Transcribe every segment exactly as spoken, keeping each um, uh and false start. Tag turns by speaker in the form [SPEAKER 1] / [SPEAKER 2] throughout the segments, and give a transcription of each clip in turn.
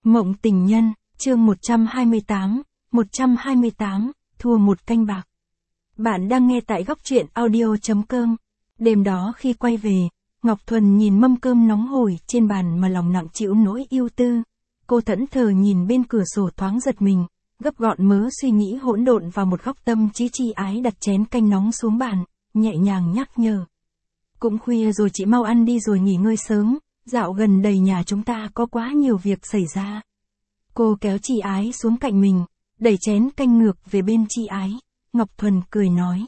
[SPEAKER 1] Mộng tình nhân, chương một trăm hai mươi tám, một trăm hai mươi tám, thua một canh bạc. Bạn đang nghe tại góc truyện audio chấm com. Đêm đó khi quay về, Ngọc Thuần nhìn mâm cơm nóng hổi trên bàn mà lòng nặng chịu nỗi yêu tư. Cô thẫn thờ nhìn bên cửa sổ thoáng giật mình, gấp gọn mớ suy nghĩ hỗn độn vào một góc tâm trí Chi Ái đặt chén canh nóng xuống bàn, nhẹ nhàng nhắc nhở. Cũng khuya rồi, chị mau ăn đi rồi nghỉ ngơi sớm, dạo gần đây nhà chúng ta có quá nhiều việc xảy ra. Cô kéo Chi Ái xuống cạnh mình, đẩy chén canh ngược về bên Chi Ái. Ngọc Thuần cười nói.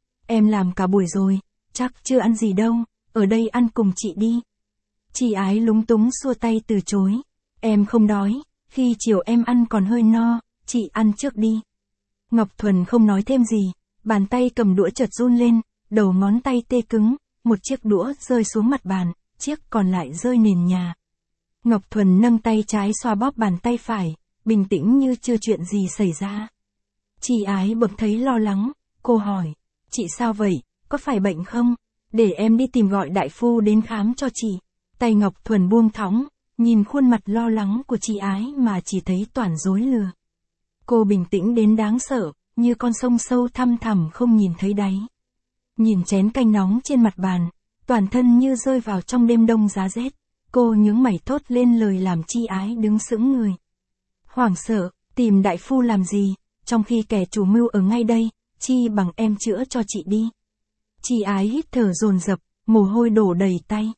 [SPEAKER 1] Em làm cả buổi rồi, chắc chưa ăn gì đâu, ở đây ăn cùng chị đi. Chi Ái lúng túng xua tay từ chối. Em không đói, khi chiều em ăn còn hơi no, chị ăn trước đi. Ngọc Thuần không nói thêm gì, bàn tay cầm đũa chợt run lên, đầu ngón tay tê cứng, một chiếc đũa rơi xuống mặt bàn, chiếc còn lại rơi nền nhà. Ngọc Thuần nâng tay trái xoa bóp bàn tay phải, bình tĩnh như chưa chuyện gì xảy ra. Chi Ái bỗng thấy lo lắng, cô hỏi, chị sao vậy, có phải bệnh không? Để em đi tìm gọi đại phu đến khám cho chị. Tay Ngọc Thuần buông thõng, nhìn khuôn mặt lo lắng của Chi Ái mà chỉ thấy toàn rối lừa. Cô bình tĩnh đến đáng sợ, như con sông sâu thăm thẳm không nhìn thấy đáy. Nhìn chén canh nóng trên mặt bàn, toàn thân như rơi vào trong đêm đông giá rét. Cô nhướng mày thốt lên lời làm Chi Ái đứng sững người. Hoảng sợ, tìm đại phu làm gì, trong khi kẻ chủ mưu ở ngay đây, chi bằng em chữa cho chị đi. Chi Ái hít thở dồn dập, mồ hôi đổ đầy tay.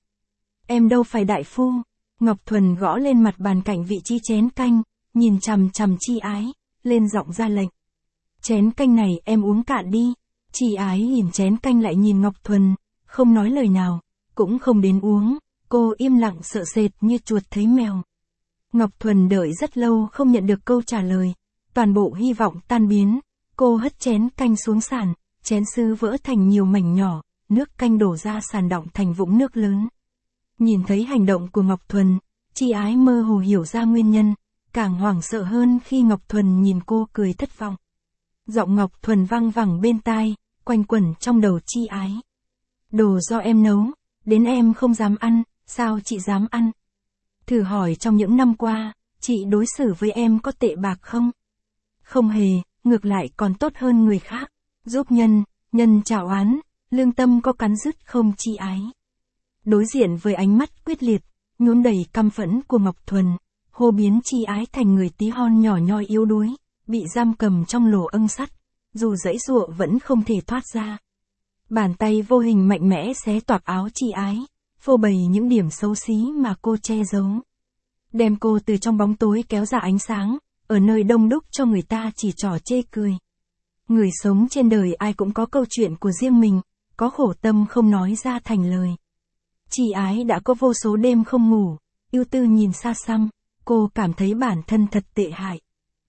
[SPEAKER 1] Em đâu phải đại phu. Ngọc Thuần gõ lên mặt bàn cạnh vị trí chén canh, nhìn chằm chằm Chi Ái, lên giọng ra lệnh. Chén canh này em uống cạn đi. Chi Ái nhìn chén canh lại nhìn Ngọc Thuần, không nói lời nào, cũng không đến uống. Cô im lặng sợ sệt như chuột thấy mèo. Ngọc Thuần đợi rất lâu không nhận được câu trả lời. Toàn bộ hy vọng tan biến. Cô hất chén canh xuống sàn, chén sứ vỡ thành nhiều mảnh nhỏ, nước canh đổ ra sàn đọng thành vũng nước lớn. Nhìn thấy hành động của Ngọc Thuần, Chi Ái mơ hồ hiểu ra nguyên nhân, càng hoảng sợ hơn khi Ngọc Thuần nhìn cô cười thất vọng. Giọng Ngọc Thuần vang vẳng bên tai, quanh quẩn trong đầu Chi Ái. Đồ do em nấu, đến em không dám ăn. Sao chị dám ăn? Thử hỏi trong những năm qua, chị đối xử với em có tệ bạc không? Không hề, ngược lại còn tốt hơn người khác. Giúp nhân, nhân trả oán, lương tâm có cắn rứt không Chi Ái? Đối diện với ánh mắt quyết liệt, nhuốm đầy căm phẫn của Ngọc Thuần, hô biến Chi Ái thành người tí hon nhỏ nhoi yếu đuối, bị giam cầm trong lỗ âng sắt, dù giãy giụa vẫn không thể thoát ra. Bàn tay vô hình mạnh mẽ xé toạc áo Chi Ái, phô bày những điểm xấu xí mà cô che giấu. Đem cô từ trong bóng tối kéo ra ánh sáng, ở nơi đông đúc cho người ta chỉ trỏ chê cười. Người sống trên đời ai cũng có câu chuyện của riêng mình, có khổ tâm không nói ra thành lời. Chi Ái đã có vô số đêm không ngủ, ưu tư nhìn xa xăm, cô cảm thấy bản thân thật tệ hại.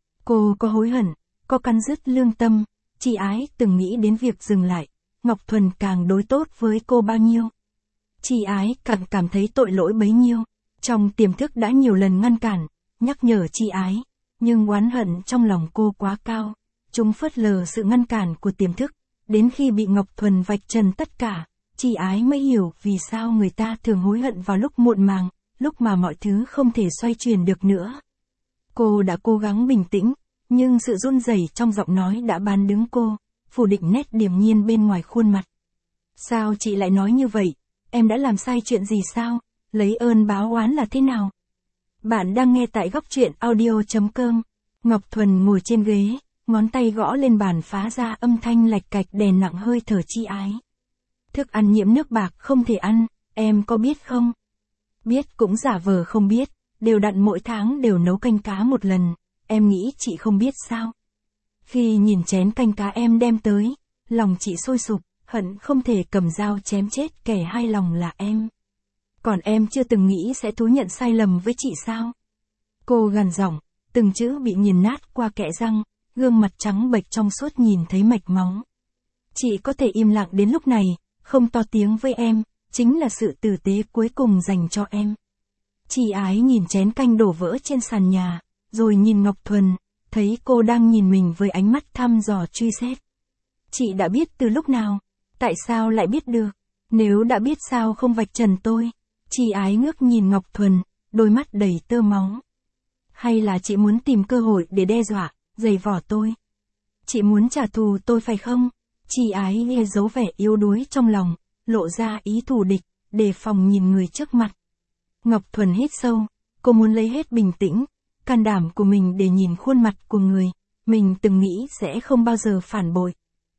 [SPEAKER 1] Cô có hối hận, có cắn rứt lương tâm, Chi Ái từng nghĩ đến việc dừng lại, Ngọc Thuần càng đối tốt với cô bao nhiêu. Chi Ái càng cảm thấy tội lỗi bấy nhiêu, trong tiềm thức đã nhiều lần ngăn cản, nhắc nhở Chi Ái, nhưng oán hận trong lòng cô quá cao, chúng phớt lờ sự ngăn cản của tiềm thức, đến khi bị Ngọc Thuần vạch trần tất cả, Chi Ái mới hiểu vì sao người ta thường hối hận vào lúc muộn màng, lúc mà mọi thứ không thể xoay chuyển được nữa. Cô đã cố gắng bình tĩnh, nhưng sự run rẩy trong giọng nói đã bán đứng cô, phủ định nét điềm nhiên bên ngoài khuôn mặt. Sao chị lại nói như vậy? Em đã làm sai chuyện gì sao? Lấy ơn báo oán là thế nào? Bạn đang nghe tại góc truyện audio chấm com. Ngọc Thuần ngồi trên ghế, ngón tay gõ lên bàn phá ra âm thanh lạch cạch đè nặng hơi thở Chi Ái. Thức ăn nhiễm nước bạc không thể ăn, em có biết không? Biết cũng giả vờ không biết, đều đặn mỗi tháng đều nấu canh cá một lần, em nghĩ chị không biết sao? Khi nhìn chén canh cá em đem tới, lòng chị sôi sục. Hận không thể cầm dao chém chết kẻ hai lòng là em. Còn em chưa từng nghĩ sẽ thú nhận sai lầm với chị sao? Cô gằn giọng, từng chữ bị nghiền nát qua kẽ răng, gương mặt trắng bệch trong suốt nhìn thấy mạch máu. Chị có thể im lặng đến lúc này, không to tiếng với em, chính là sự tử tế cuối cùng dành cho em. Chi Ái nhìn chén canh đổ vỡ trên sàn nhà, rồi nhìn Ngọc Thuần, thấy cô đang nhìn mình với ánh mắt thăm dò truy xét. Chị đã biết từ lúc nào? Tại sao lại biết được? Nếu đã biết sao không vạch trần tôi? Chi Ái ngước nhìn Ngọc Thuần, đôi mắt đầy tơ máu. Hay là chị muốn tìm cơ hội để đe dọa, giày vò tôi? Chị muốn trả thù tôi phải không? Chị ái nghe dấu vẻ yếu đuối trong lòng, lộ ra ý thù địch, đề phòng nhìn người trước mặt. Ngọc Thuần hít sâu, cô muốn lấy hết bình tĩnh, can đảm của mình để nhìn khuôn mặt của người, mình từng nghĩ sẽ không bao giờ phản bội.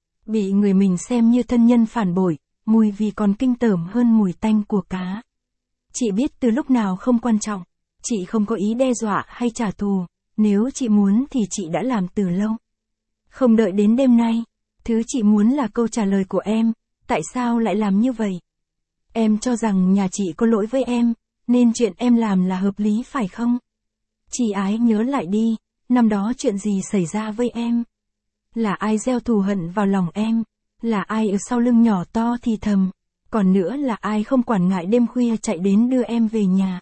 [SPEAKER 1] Bị người mình xem như thân nhân phản bội, mùi vị còn kinh tởm hơn mùi tanh của cá. Chị biết từ lúc nào không quan trọng, chị không có ý đe dọa hay trả thù, nếu chị muốn thì chị đã làm từ lâu. Không đợi đến đêm nay, thứ chị muốn là câu trả lời của em, tại sao lại làm như vậy? Em cho rằng nhà chị có lỗi với em, nên chuyện em làm là hợp lý phải không? Chị ái nhớ lại đi, năm đó chuyện gì xảy ra với em? Là ai gieo thù hận vào lòng em? Là ai ở sau lưng nhỏ to thì thầm? Còn nữa là ai không quản ngại đêm khuya chạy đến đưa em về nhà?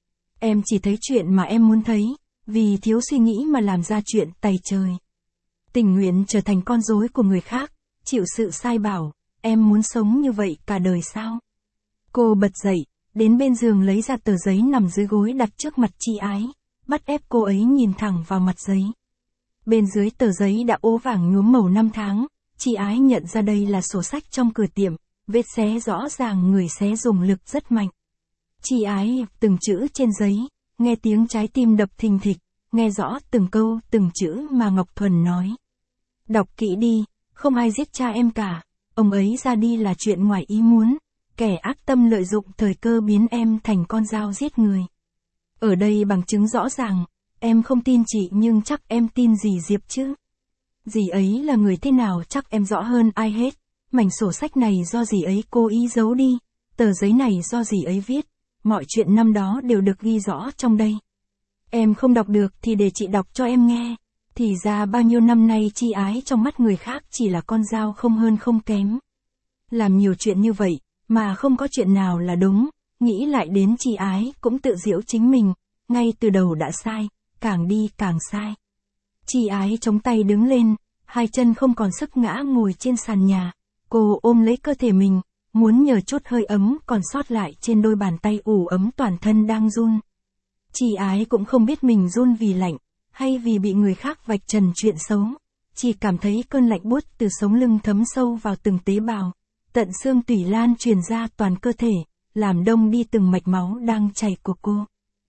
[SPEAKER 1] Em chỉ thấy chuyện mà em muốn thấy, vì thiếu suy nghĩ mà làm ra chuyện tày trời. Tình nguyện trở thành con rối của người khác, chịu sự sai bảo, em muốn sống như vậy cả đời sao? Cô bật dậy, đến bên giường lấy ra tờ giấy nằm dưới gối đặt trước mặt chị ái, bắt ép cô ấy nhìn thẳng vào mặt giấy. Bên dưới tờ giấy đã ố vàng nhuốm màu năm tháng, chị ái nhận ra đây là sổ sách trong cửa tiệm, vết xé rõ ràng người xé dùng lực rất mạnh. Chị ái từng chữ trên giấy, nghe tiếng trái tim đập thình thịch, nghe rõ từng câu từng chữ mà Ngọc Thuần nói. Đọc kỹ đi, không ai giết cha em cả, ông ấy ra đi là chuyện ngoài ý muốn, kẻ ác tâm lợi dụng thời cơ biến em thành con dao giết người. Ở đây bằng chứng rõ ràng, em không tin chị nhưng chắc em tin dì Diệp chứ. Dì ấy là người thế nào chắc em rõ hơn ai hết, mảnh sổ sách này do dì ấy cố ý giấu đi, tờ giấy này do dì ấy viết, mọi chuyện năm đó đều được ghi rõ trong đây. Em không đọc được thì để chị đọc cho em nghe, thì ra bao nhiêu năm nay chị ái trong mắt người khác chỉ là con dao không hơn không kém. Làm nhiều chuyện như vậy, mà không có chuyện nào là đúng, nghĩ lại đến chị ái cũng tự giễu chính mình, ngay từ đầu đã sai, càng đi càng sai. Chị ái chống tay đứng lên, hai chân không còn sức ngã ngồi trên sàn nhà, cô ôm lấy cơ thể mình, muốn nhờ chút hơi ấm còn sót lại trên đôi bàn tay ủ ấm toàn thân đang run. Chị ái cũng không biết mình run vì lạnh, hay vì bị người khác vạch trần chuyện xấu, chỉ cảm thấy cơn lạnh buốt từ sống lưng thấm sâu vào từng tế bào, tận xương tủy lan truyền ra toàn cơ thể, làm đông đi từng mạch máu đang chảy của cô.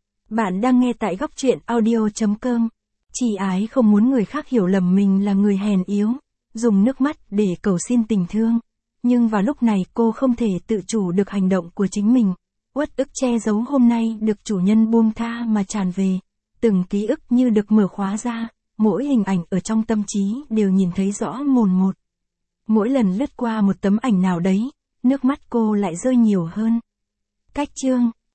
[SPEAKER 1] Bạn đang nghe tại góc truyện audio chấm com. Chị ái không muốn người khác hiểu lầm mình là người hèn yếu, dùng nước mắt để cầu xin tình thương. Nhưng vào lúc này cô không thể tự chủ được hành động của chính mình, uất ức che giấu hôm nay được chủ nhân buông tha mà tràn về. Từng ký ức như được mở khóa ra, mỗi hình ảnh ở trong tâm trí đều nhìn thấy rõ mồn một. Mỗi lần lướt qua một tấm ảnh nào đấy, nước mắt cô lại rơi nhiều hơn. Cách chương